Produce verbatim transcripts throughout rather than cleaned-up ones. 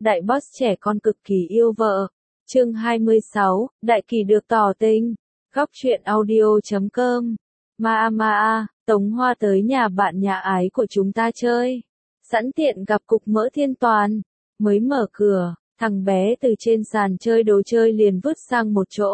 đại boss trẻ con cực kỳ yêu vợ. Chương hai mươi sáu, đại kỳ được tỏ tình. Góc truyện audio chấm com. Ma ma, Tống Hoa tới nhà bạn nhà ái của chúng ta chơi. Sẵn tiện gặp cục mỡ Thiên Toàn. Mới mở cửa, thằng bé từ trên sàn chơi đồ chơi liền vứt sang một chỗ.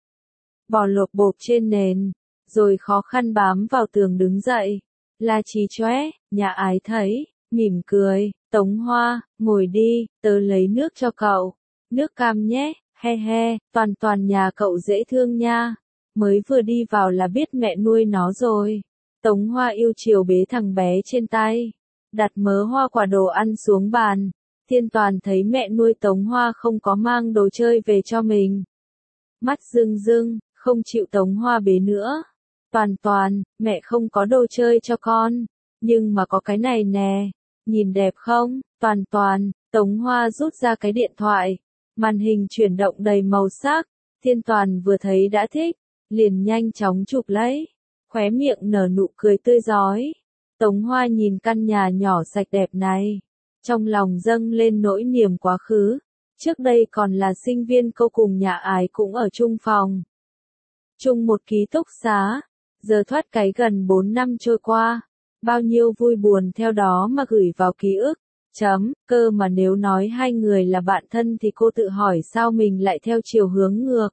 Bò lộp bộp trên nền, rồi khó khăn bám vào tường đứng dậy. La Chí chóe, nhà ái thấy, mỉm cười, Tống Hoa, ngồi đi, tớ lấy nước cho cậu. Nước cam nhé, he he, Toàn Toàn nhà cậu dễ thương nha. Mới vừa đi vào là biết mẹ nuôi nó rồi. Tống Hoa yêu chiều bế thằng bé trên tay, đặt mớ hoa quả đồ ăn xuống bàn. Thiên Toàn thấy mẹ nuôi Tống Hoa không có mang đồ chơi về cho mình. Mắt rưng rưng, không chịu Tống Hoa bế nữa. Toàn Toàn, mẹ không có đồ chơi cho con, nhưng mà có cái này nè, nhìn đẹp không? Toàn Toàn, Tống Hoa rút ra cái điện thoại, màn hình chuyển động đầy màu sắc. Thiên Toàn vừa thấy đã thích, liền nhanh chóng chụp lấy, khóe miệng nở nụ cười tươi rói. Tống Hoa nhìn căn nhà nhỏ sạch đẹp này, trong lòng dâng lên nỗi niềm quá khứ. Trước đây còn là sinh viên cô cùng nhà ái cũng ở chung phòng, chung một ký túc xá. Giờ thoát cái gần bốn năm trôi qua, bao nhiêu vui buồn theo đó mà gửi vào ký ức. Chấm, cơ mà nếu nói hai người là bạn thân thì cô tự hỏi sao mình lại theo chiều hướng ngược.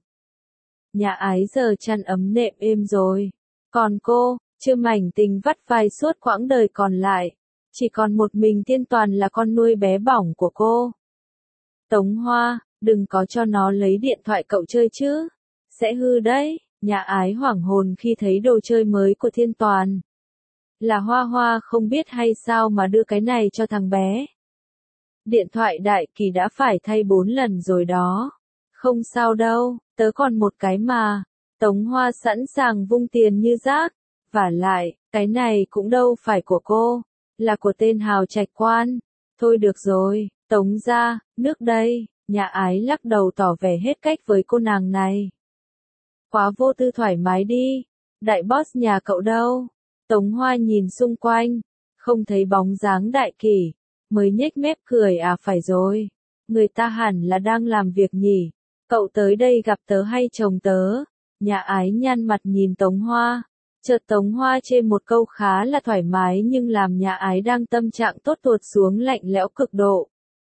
Nhà ái giờ chăn ấm nệm êm rồi, còn cô, chưa mảnh tình vắt vai suốt quãng đời còn lại. Chỉ còn một mình Thiên Toàn là con nuôi bé bỏng của cô. Tống Hoa, đừng có cho nó lấy điện thoại cậu chơi chứ, sẽ hư đấy. Nhà ái hoảng hồn khi thấy đồ chơi mới của Thiên Toàn. Là Hoa Hoa không biết hay sao mà đưa cái này cho thằng bé. Điện thoại đại kỳ đã phải thay bốn lần rồi đó. Không sao đâu, tớ còn một cái mà. Tống Hoa sẵn sàng vung tiền như rác. Vả lại, cái này cũng đâu phải của cô, là của tên Hào Trạch Quan. Thôi được rồi, Tống ra, nước đây. Nhà ái lắc đầu tỏ vẻ hết cách với cô nàng này. Quá vô tư thoải mái đi. Đại boss nhà cậu đâu? Tống Hoa nhìn xung quanh, không thấy bóng dáng đại kỳ, mới nhếch mép cười à phải rồi. Người ta hẳn là đang làm việc nhỉ. Cậu tới đây gặp tớ hay chồng tớ? Nhà ái nhăn mặt nhìn Tống Hoa. Chợt Tống Hoa chê một câu khá là thoải mái nhưng làm nhà ái đang tâm trạng tốt tuột xuống lạnh lẽo cực độ.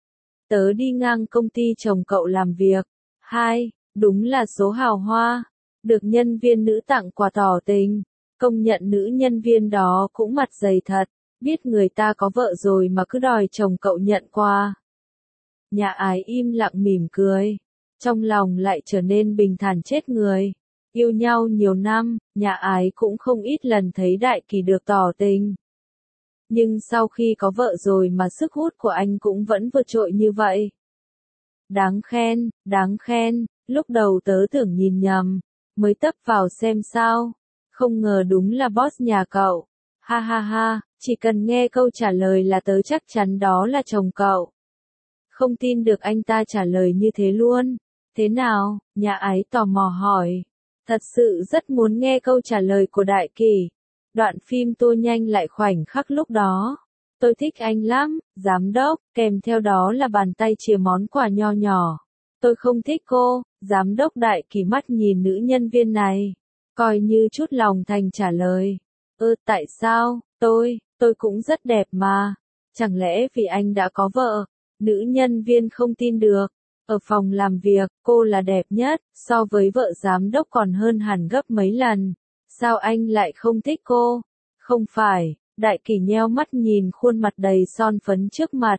Tớ đi ngang công ty chồng cậu làm việc. Hai, đúng là số hào hoa. Được nhân viên nữ tặng quà tỏ tình, công nhận nữ nhân viên đó cũng mặt dày thật, biết người ta có vợ rồi mà cứ đòi chồng cậu nhận quà. Nhà ái im lặng mỉm cười, trong lòng lại trở nên bình thản chết người. Yêu nhau nhiều năm, nhà ái cũng không ít lần thấy đại kỳ được tỏ tình. Nhưng sau khi có vợ rồi mà sức hút của anh cũng vẫn vượt trội như vậy. Đáng khen, đáng khen, lúc đầu tớ tưởng nhìn nhầm. Mới tấp vào xem sao, không ngờ đúng là boss nhà cậu. Ha ha ha, chỉ cần nghe câu trả lời là tớ chắc chắn đó là chồng cậu. Không tin được anh ta trả lời như thế luôn. Thế nào? Nhà ái tò mò hỏi. Thật sự rất muốn nghe câu trả lời của đại kỳ. Đoạn phim tua nhanh lại khoảnh khắc lúc đó. Tôi thích anh lắm, giám đốc, kèm theo đó là bàn tay chìa món quà nho nhỏ. Tôi không thích cô. Giám đốc đại kỳ mắt nhìn nữ nhân viên này, coi như chút lòng thành trả lời. Ơ tại sao, tôi, tôi cũng rất đẹp mà. Chẳng lẽ vì anh đã có vợ? Nữ nhân viên không tin được. Ở phòng làm việc, cô là đẹp nhất, so với vợ giám đốc còn hơn hẳn gấp mấy lần. Sao anh lại không thích cô? Không phải, đại kỳ nheo mắt nhìn khuôn mặt đầy son phấn trước mặt.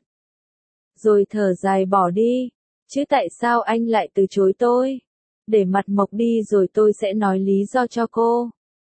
Rồi thở dài bỏ đi. Chứ tại sao anh lại từ chối tôi? Để mặt mộc đi rồi tôi sẽ nói lý do cho cô.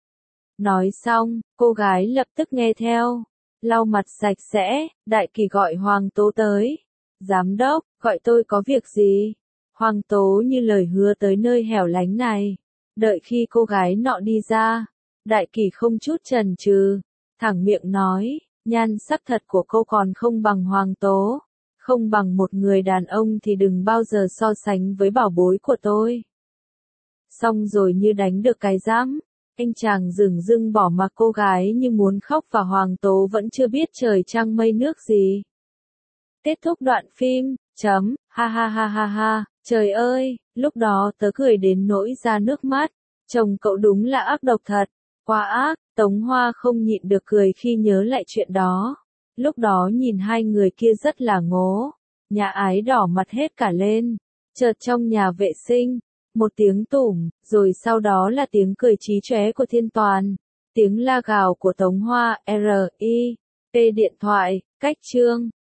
Nói xong, cô gái lập tức nghe theo. Lau mặt sạch sẽ, đại kỳ gọi Hoàng Tố tới. Giám đốc, gọi tôi có việc gì? Hoàng Tố như lời hứa tới nơi hẻo lánh này. Đợi khi cô gái nọ đi ra, đại kỳ không chút chần chừ, thẳng miệng nói, nhan sắc thật của cô còn không bằng Hoàng Tố. Không bằng một người đàn ông thì đừng bao giờ so sánh với bảo bối của tôi. Xong rồi như đánh được cái giám, anh chàng dửng dưng bỏ mặc cô gái như muốn khóc và Hoàng Tố vẫn chưa biết trời trăng mây nước gì. Kết thúc đoạn phim, Chấm, ha ha ha ha ha, trời ơi, lúc đó tớ cười đến nỗi ra nước mắt. Chồng cậu đúng là ác độc thật, quá ác, Tống Hoa không nhịn được cười khi nhớ lại chuyện đó. Lúc đó nhìn hai người kia rất là ngố, nhà ái đỏ mặt hết cả lên. Chợt trong nhà vệ sinh, một tiếng tủm, rồi sau đó là tiếng cười chí chóe của Thiên Toàn, tiếng la gào của Tống Hoa, R I P điện thoại, cách chương.